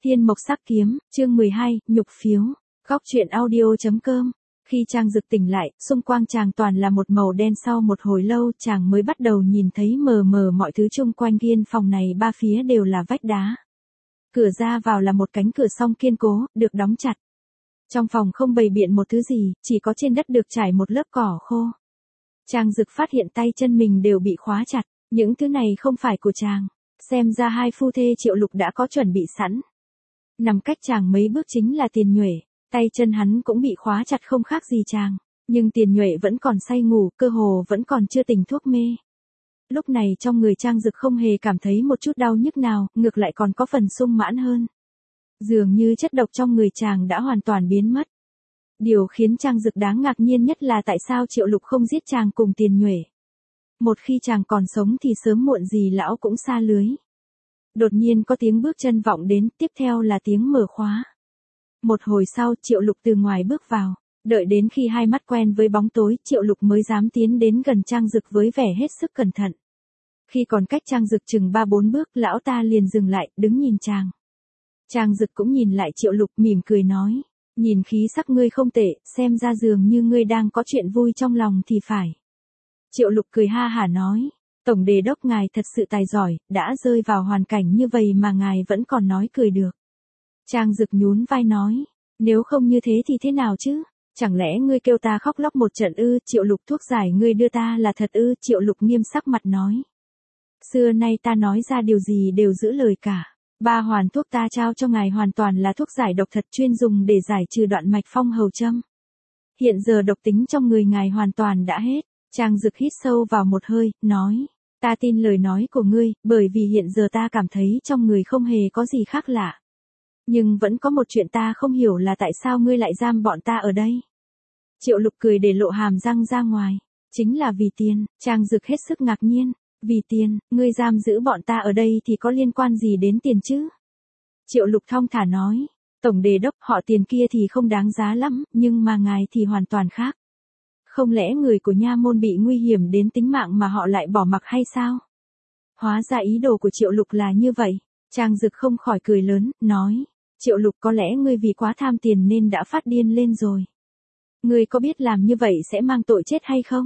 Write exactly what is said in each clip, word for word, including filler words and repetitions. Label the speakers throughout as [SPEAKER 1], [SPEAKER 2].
[SPEAKER 1] Thiên Mộc Sắc Kiếm, chương mười hai, nhục phiếu. Góc truyện audio.com. Khi Trang Dực tỉnh lại, xung quanh chàng toàn là một màu đen. Sau một hồi lâu, chàng mới bắt đầu nhìn thấy mờ mờ mọi thứ chung quanh gian phòng này. Ba phía đều là vách đá. Cửa ra vào là một cánh cửa song kiên cố, được đóng chặt. Trong phòng không bày biện một thứ gì, chỉ có trên đất được trải một lớp cỏ khô. Trang Dực phát hiện tay chân mình đều bị khóa chặt. Những thứ này không phải của chàng. Xem ra hai phu thê Triệu Lục đã có chuẩn bị sẵn. Nằm cách chàng mấy bước chính là Tiền Nhuệ. Tay chân hắn cũng bị khóa chặt không khác gì chàng. Nhưng Tiền Nhuệ vẫn còn say ngủ, cơ hồ vẫn còn chưa tỉnh thuốc mê. Lúc này trong người Trang Dực không hề cảm thấy một chút đau nhức nào, ngược lại còn có phần sung mãn hơn. Dường như chất độc trong người chàng đã hoàn toàn biến mất. Điều khiến Trang Dực đáng ngạc nhiên nhất là tại sao Triệu Lục không giết chàng cùng Tiền Nhuệ. Một khi chàng còn sống thì sớm muộn gì lão cũng sa lưới. Đột nhiên có tiếng bước chân vọng đến, tiếp theo là tiếng mở khóa. Một hồi sau, Triệu Lục từ ngoài bước vào. Đợi đến khi hai mắt quen với bóng tối, Triệu Lục mới dám tiến đến gần Trang Dực với vẻ hết sức cẩn thận. Khi còn cách Trang Dực chừng ba bốn bước, lão ta liền dừng lại, đứng nhìn chàng. Trang Dực cũng nhìn lại Triệu Lục, mỉm cười nói. Nhìn khí sắc ngươi không tệ, xem ra dường như ngươi đang có chuyện vui trong lòng thì phải. Triệu Lục cười ha hả nói. Tổng đề đốc ngài thật sự tài giỏi, đã rơi vào hoàn cảnh như vậy mà ngài vẫn còn nói cười được. Trang Dực nhún vai nói. Nếu không như thế thì thế nào chứ? Chẳng lẽ ngươi kêu ta khóc lóc một trận ư? Triệu Lục thuốc giải ngươi đưa ta là thật ư? Triệu Lục nghiêm sắc mặt nói. Xưa nay ta nói ra điều gì đều giữ lời cả. Ba hoàn thuốc ta trao cho ngài hoàn toàn là thuốc giải độc thật chuyên dùng để giải trừ đoạn mạch phong hầu châm. Hiện giờ độc tính trong người ngài hoàn toàn đã hết. Trang Dực hít sâu vào một hơi, nói. Ta tin lời nói của ngươi, bởi vì hiện giờ ta cảm thấy trong người không hề có gì khác lạ. Nhưng vẫn có một chuyện ta không hiểu là tại sao ngươi lại giam bọn ta ở đây. Triệu Lục cười để lộ hàm răng ra ngoài. Chính là vì tiền. Trang Dực hết sức ngạc nhiên. Vì tiền, ngươi giam giữ bọn ta ở đây thì có liên quan gì đến tiền chứ? Triệu Lục thong thả nói. Tổng đề đốc, họ Tiền kia thì không đáng giá lắm, nhưng mà ngài thì hoàn toàn khác. Không lẽ người của nha môn bị nguy hiểm đến tính mạng mà họ lại bỏ mặc hay sao? Hóa ra ý đồ của Triệu Lục là như vậy. Trang Dực không khỏi cười lớn, nói. Triệu Lục, có lẽ ngươi vì quá tham tiền nên đã phát điên lên rồi. Ngươi có biết làm như vậy sẽ mang tội chết hay không?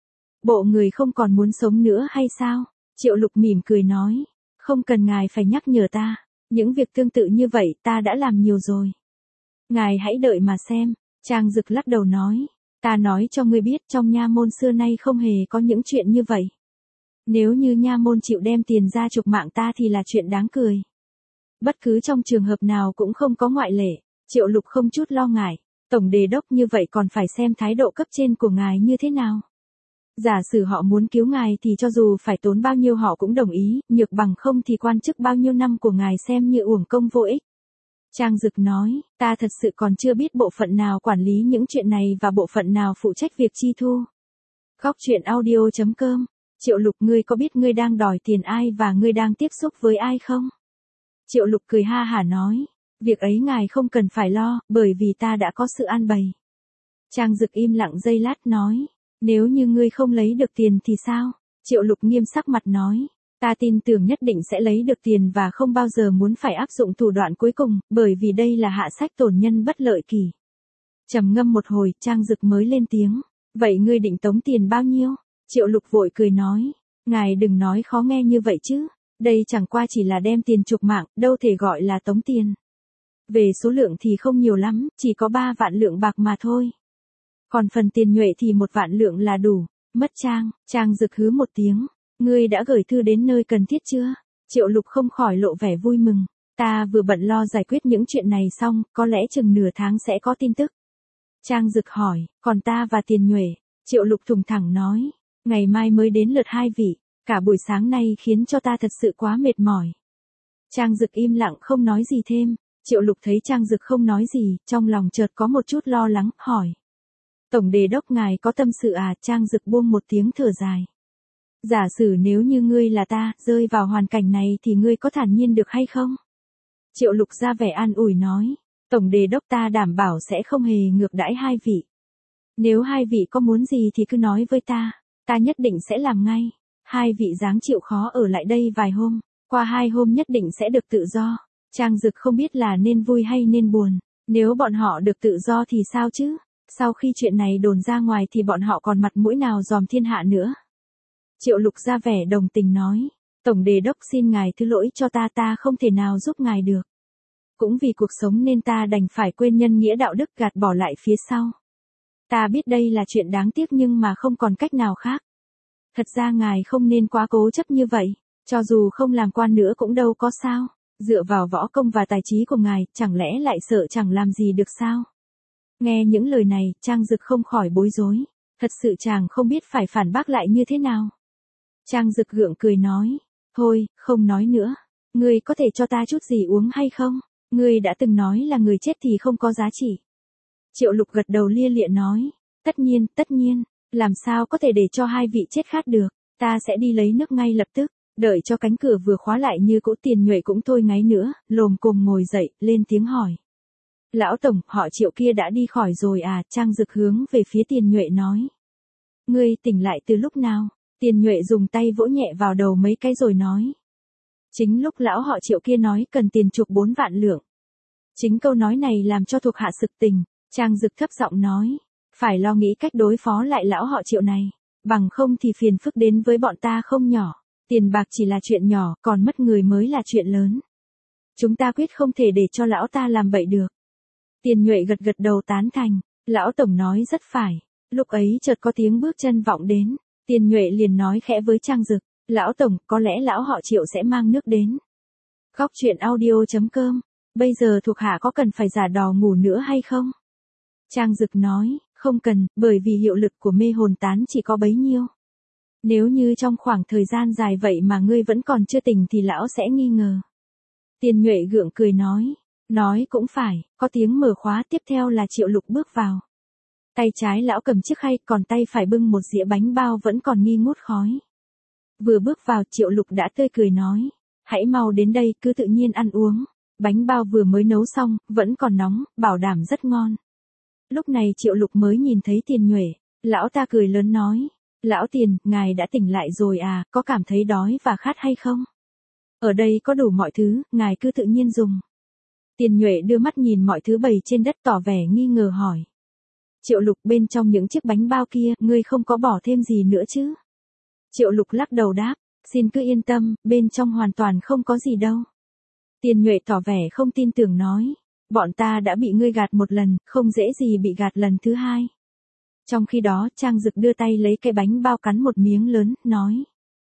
[SPEAKER 1] Bộ người không còn muốn sống nữa hay sao? Triệu Lục mỉm cười nói. Không cần ngài phải nhắc nhở ta. Những việc tương tự như vậy ta đã làm nhiều rồi. Ngài hãy đợi mà xem. Trang Dực lắc đầu nói. Ta nói cho ngươi biết trong nha môn xưa nay không hề có những chuyện như vậy. Nếu như nha môn chịu đem tiền ra chuộc mạng ta thì là chuyện đáng cười. Bất cứ trong trường hợp nào cũng không có ngoại lệ. Triệu Lục không chút lo ngại. Tổng đề đốc như vậy còn phải xem thái độ cấp trên của ngài như thế nào. Giả sử họ muốn cứu ngài thì cho dù phải tốn bao nhiêu họ cũng đồng ý, nhược bằng không thì quan chức bao nhiêu năm của ngài xem như uổng công vô ích. Trang Dực nói, ta thật sự còn chưa biết bộ phận nào quản lý những chuyện này và bộ phận nào phụ trách việc chi thu. Góc truyện audio.com. Triệu Lục, ngươi có biết ngươi đang đòi tiền ai và ngươi đang tiếp xúc với ai không? Triệu Lục cười ha hả nói, việc ấy ngài không cần phải lo, bởi vì ta đã có sự an bày. Trang Dực im lặng giây lát nói, nếu như ngươi không lấy được tiền thì sao? Triệu Lục nghiêm sắc mặt nói. Ta tin tưởng nhất định sẽ lấy được tiền và không bao giờ muốn phải áp dụng thủ đoạn cuối cùng, bởi vì đây là hạ sách tổn nhân bất lợi kỳ. Trầm ngâm một hồi, Trang Dực mới lên tiếng. Vậy ngươi định tống tiền bao nhiêu? Triệu Lục vội cười nói. Ngài đừng nói khó nghe như vậy chứ. Đây chẳng qua chỉ là đem tiền chuộc mạng, đâu thể gọi là tống tiền. Về số lượng thì không nhiều lắm, chỉ có ba vạn lượng bạc mà thôi. Còn phần Tiền Nhuệ thì một vạn lượng là đủ. Mất Trang, Trang Dực hứ một tiếng. Ngươi đã gửi thư đến nơi cần thiết chưa? Triệu Lục không khỏi lộ vẻ vui mừng. Ta vừa bận lo giải quyết những chuyện này xong, có lẽ chừng nửa tháng sẽ có tin tức. Trang Dực hỏi, còn ta và Tiền Nhuệ? Triệu Lục thùng thẳng nói, ngày mai mới đến lượt hai vị, cả buổi sáng nay khiến cho ta thật sự quá mệt mỏi. Trang Dực im lặng không nói gì thêm. Triệu Lục thấy Trang Dực không nói gì, trong lòng chợt có một chút lo lắng, hỏi. Tổng đề đốc ngài có tâm sự à? Trang Dực buông một tiếng thở dài. Giả sử nếu như ngươi là ta, rơi vào hoàn cảnh này thì ngươi có thản nhiên được hay không? Triệu Lục ra vẻ an ủi nói. Tổng đề đốc ta đảm bảo sẽ không hề ngược đãi hai vị. Nếu hai vị có muốn gì thì cứ nói với ta, ta nhất định sẽ làm ngay. Hai vị dáng chịu khó ở lại đây vài hôm, qua hai hôm nhất định sẽ được tự do. Trang Dực không biết là nên vui hay nên buồn. Nếu bọn họ được tự do thì sao chứ? Sau khi chuyện này đồn ra ngoài thì bọn họ còn mặt mũi nào dòm thiên hạ nữa. Triệu Lục ra vẻ đồng tình nói. Tổng đề đốc xin ngài thứ lỗi cho ta, ta không thể nào giúp ngài được. Cũng vì cuộc sống nên ta đành phải quên nhân nghĩa đạo đức, gạt bỏ lại phía sau. Ta biết đây là chuyện đáng tiếc nhưng mà không còn cách nào khác. Thật ra ngài không nên quá cố chấp như vậy. Cho dù không làm quan nữa cũng đâu có sao. Dựa vào võ công và tài trí của ngài, chẳng lẽ lại sợ chẳng làm gì được sao? Nghe những lời này, Trang Dực không khỏi bối rối. Thật sự chàng không biết phải phản bác lại như thế nào. Trang Dực gượng cười nói. Thôi, không nói nữa. Ngươi có thể cho ta chút gì uống hay không? Ngươi đã từng nói là người chết thì không có giá trị. Triệu Lục gật đầu lia lịa nói. Tất nhiên, tất nhiên. Làm sao có thể để cho hai vị chết khát được. Ta sẽ đi lấy nước ngay lập tức. Đợi cho cánh cửa vừa khóa lại như cũ, Tiền Nhuệ cũng thôi ngáy nữa, lồm cồm ngồi dậy, lên tiếng hỏi. Lão Tổng, họ Triệu kia đã đi khỏi rồi à? Trang Dực hướng về phía Tiền Nhuệ nói. Ngươi tỉnh lại từ lúc nào? Tiền Nhuệ dùng tay vỗ nhẹ vào đầu mấy cái rồi nói. Chính lúc lão họ Triệu kia nói cần tiền chuộc bốn vạn lượng. Chính câu nói này làm cho thuộc hạ sực tỉnh. Trang Dực thấp giọng nói. Phải lo nghĩ cách đối phó lại lão họ Triệu này. Bằng không thì phiền phức đến với bọn ta không nhỏ. Tiền bạc chỉ là chuyện nhỏ, còn mất người mới là chuyện lớn. Chúng ta quyết không thể để cho lão ta làm bậy được. Tiền Nhuệ gật gật đầu tán thành. Lão Tổng nói rất phải. Lúc ấy chợt có tiếng bước chân vọng đến. Tiền Nhuệ liền nói khẽ với Trang Dực. Lão Tổng, có lẽ lão họ Triệu sẽ mang nước đến. Góc truyện audio chấm com. Bây giờ thuộc hạ có cần phải giả đò ngủ nữa hay không? Trang Dực nói, không cần, bởi vì hiệu lực của mê hồn tán chỉ có bấy nhiêu. Nếu như trong khoảng thời gian dài vậy mà ngươi vẫn còn chưa tỉnh thì lão sẽ nghi ngờ. Tiền Nhuệ gượng cười nói. Nói cũng phải, có tiếng mở khóa, tiếp theo là Triệu Lục bước vào. Tay trái lão cầm chiếc khay, còn tay phải bưng một dĩa bánh bao vẫn còn nghi ngút khói. Vừa bước vào, Triệu Lục đã tươi cười nói. Hãy mau đến đây, cứ tự nhiên ăn uống. Bánh bao vừa mới nấu xong, vẫn còn nóng, bảo đảm rất ngon. Lúc này Triệu Lục mới nhìn thấy Tiền Nhuệ. Lão ta cười lớn nói. Lão Tiền, ngài đã tỉnh lại rồi à, có cảm thấy đói và khát hay không? Ở đây có đủ mọi thứ, ngài cứ tự nhiên dùng. Tiền Nhuệ đưa mắt nhìn mọi thứ bày trên đất tỏ vẻ nghi ngờ hỏi. Triệu Lục, bên trong những chiếc bánh bao kia, ngươi không có bỏ thêm gì nữa chứ? Triệu Lục lắc đầu đáp, xin cứ yên tâm, bên trong hoàn toàn không có gì đâu. Tiền Nhuệ tỏ vẻ không tin tưởng nói, bọn ta đã bị ngươi gạt một lần, không dễ gì bị gạt lần thứ hai. Trong khi đó, Trang Dực đưa tay lấy cái bánh bao cắn một miếng lớn, nói.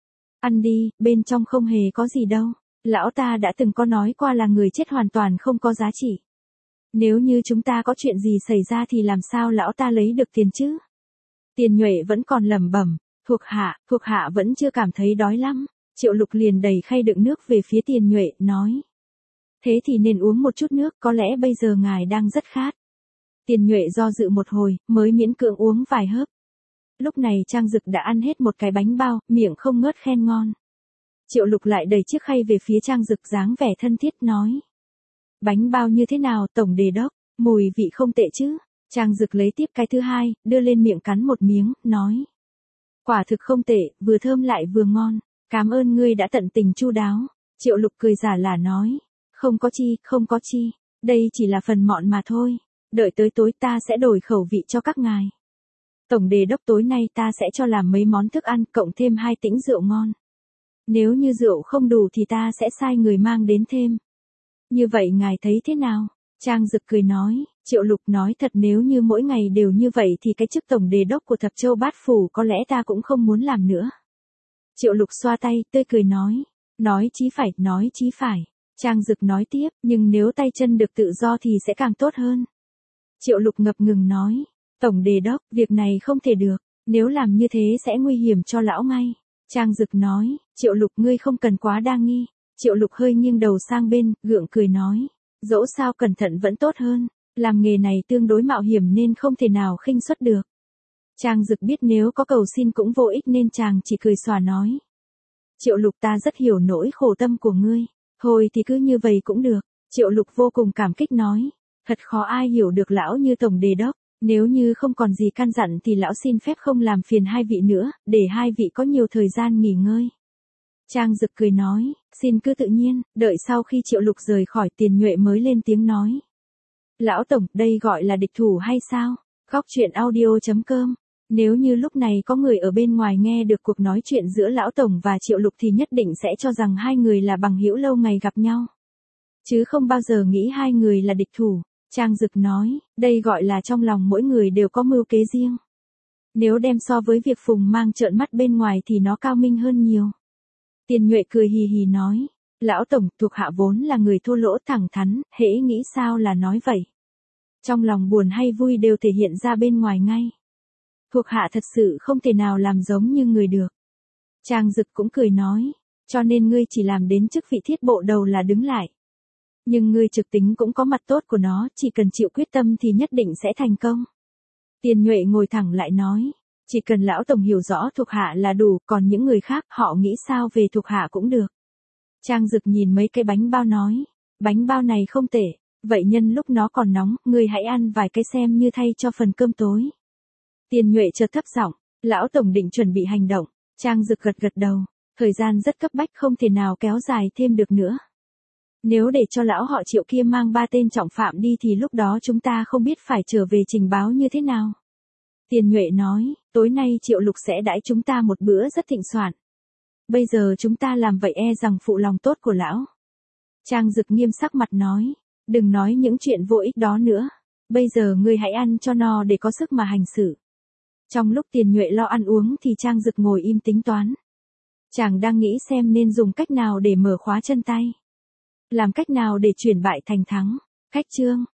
[SPEAKER 1] Ăn đi, bên trong không hề có gì đâu. Lão ta đã từng có nói qua là người chết hoàn toàn không có giá trị. Nếu như chúng ta có chuyện gì xảy ra thì làm sao lão ta lấy được tiền chứ? Tiền Nhuệ vẫn còn lẩm bẩm, thuộc hạ, thuộc hạ vẫn chưa cảm thấy đói lắm. Triệu Lục liền đẩy khay đựng nước về phía Tiền Nhuệ, nói. Thế thì nên uống một chút nước, có lẽ bây giờ ngài đang rất khát. Tiền Nhuệ do dự một hồi, mới miễn cưỡng uống vài hớp. Lúc này Trang Dực đã ăn hết một cái bánh bao, miệng không ngớt khen ngon. Triệu Lục lại đẩy chiếc khay về phía Trang Dực dáng vẻ thân thiết nói. Bánh bao như thế nào, Tổng Đề Đốc, mùi vị không tệ chứ? Trang Dực lấy tiếp cái thứ hai, đưa lên miệng cắn một miếng, nói. Quả thực không tệ, vừa thơm lại vừa ngon, cảm ơn ngươi đã tận tình chu đáo. Triệu Lục cười giả là nói. Không có chi, không có chi, đây chỉ là phần mọn mà thôi. Đợi tới tối ta sẽ đổi khẩu vị cho các ngài. Tổng Đề Đốc, tối nay ta sẽ cho làm mấy món thức ăn cộng thêm hai tĩnh rượu ngon. Nếu như rượu không đủ thì ta sẽ sai người mang đến thêm. Như vậy ngài thấy thế nào? Trang Dực cười nói, Triệu Lục nói thật, nếu như mỗi ngày đều như vậy thì cái chức Tổng Đề Đốc của Thập Châu Bát Phủ có lẽ ta cũng không muốn làm nữa. Triệu Lục xoa tay, tươi cười nói, nói chí phải, nói chí phải. Trang Dực nói tiếp, nhưng nếu tay chân được tự do thì sẽ càng tốt hơn. Triệu Lục ngập ngừng nói, Tổng Đề Đốc, việc này không thể được, nếu làm như thế sẽ nguy hiểm cho lão ngay. Trang Dực nói, Triệu Lục, ngươi không cần quá đa nghi. Triệu Lục hơi nghiêng đầu sang bên, gượng cười nói, dẫu sao cẩn thận vẫn tốt hơn, làm nghề này tương đối mạo hiểm nên không thể nào khinh suất được. Trang Dực biết nếu có cầu xin cũng vô ích nên chàng chỉ cười xòa nói. Triệu Lục, ta rất hiểu nỗi khổ tâm của ngươi, thôi thì cứ như vậy cũng được. Triệu Lục vô cùng cảm kích nói, thật khó ai hiểu được lão như Tổng Đề Đốc. Nếu như không còn gì căn dặn thì lão xin phép không làm phiền hai vị nữa, để hai vị có nhiều thời gian nghỉ ngơi. Trang Dực cười nói, xin cứ tự nhiên, đợi sau khi Triệu Lục rời khỏi Tiền Nhuệ mới lên tiếng nói. Lão Tổng, đây gọi là địch thủ hay sao? Góc truyện audio.com. Nếu như lúc này có người ở bên ngoài nghe được cuộc nói chuyện giữa Lão Tổng và Triệu Lục thì nhất định sẽ cho rằng hai người là bằng hữu lâu ngày gặp nhau. Chứ không bao giờ nghĩ hai người là địch thủ. Trang Dực nói, đây gọi là trong lòng mỗi người đều có mưu kế riêng. Nếu đem so với việc Phùng Mang trợn mắt bên ngoài thì nó cao minh hơn nhiều. Tiền Nhuệ cười hì hì nói, Lão Tổng, thuộc hạ vốn là người thô lỗ thẳng thắn, hễ nghĩ sao là nói vậy. Trong lòng buồn hay vui đều thể hiện ra bên ngoài ngay. Thuộc hạ thật sự không thể nào làm giống như người được. Trang Dực cũng cười nói, cho nên ngươi chỉ làm đến chức vị thiết bộ đầu là đứng lại. Nhưng ngươi trực tính cũng có mặt tốt của nó, chỉ cần chịu quyết tâm thì nhất định sẽ thành công. Tiền Nhuệ ngồi thẳng lại nói, chỉ cần Lão Tổng hiểu rõ thuộc hạ là đủ, còn những người khác họ nghĩ sao về thuộc hạ cũng được. Trang Dực nhìn mấy cái bánh bao nói, bánh bao này không tệ, vậy nhân lúc nó còn nóng, ngươi hãy ăn vài cái xem như thay cho phần cơm tối. Tiền Nhuệ chợt thấp giọng, Lão Tổng định chuẩn bị hành động. Trang Dực gật gật đầu, thời gian rất cấp bách không thể nào kéo dài thêm được nữa. Nếu để cho lão họ Triệu kia mang ba tên trọng phạm đi thì lúc đó chúng ta không biết phải trở về trình báo như thế nào. Tiền Nhuệ nói, tối nay Triệu Lục sẽ đãi chúng ta một bữa rất thịnh soạn. Bây giờ chúng ta làm vậy e rằng phụ lòng tốt của lão. Trang Dực nghiêm sắc mặt nói, đừng nói những chuyện vô ích đó nữa. Bây giờ ngươi hãy ăn cho no để có sức mà hành xử. Trong lúc Tiền Nhuệ lo ăn uống thì Trang Dực ngồi im tính toán. Chàng đang nghĩ xem nên dùng cách nào để mở khóa chân tay. Làm cách nào để chuyển bại thành thắng. Cách chương.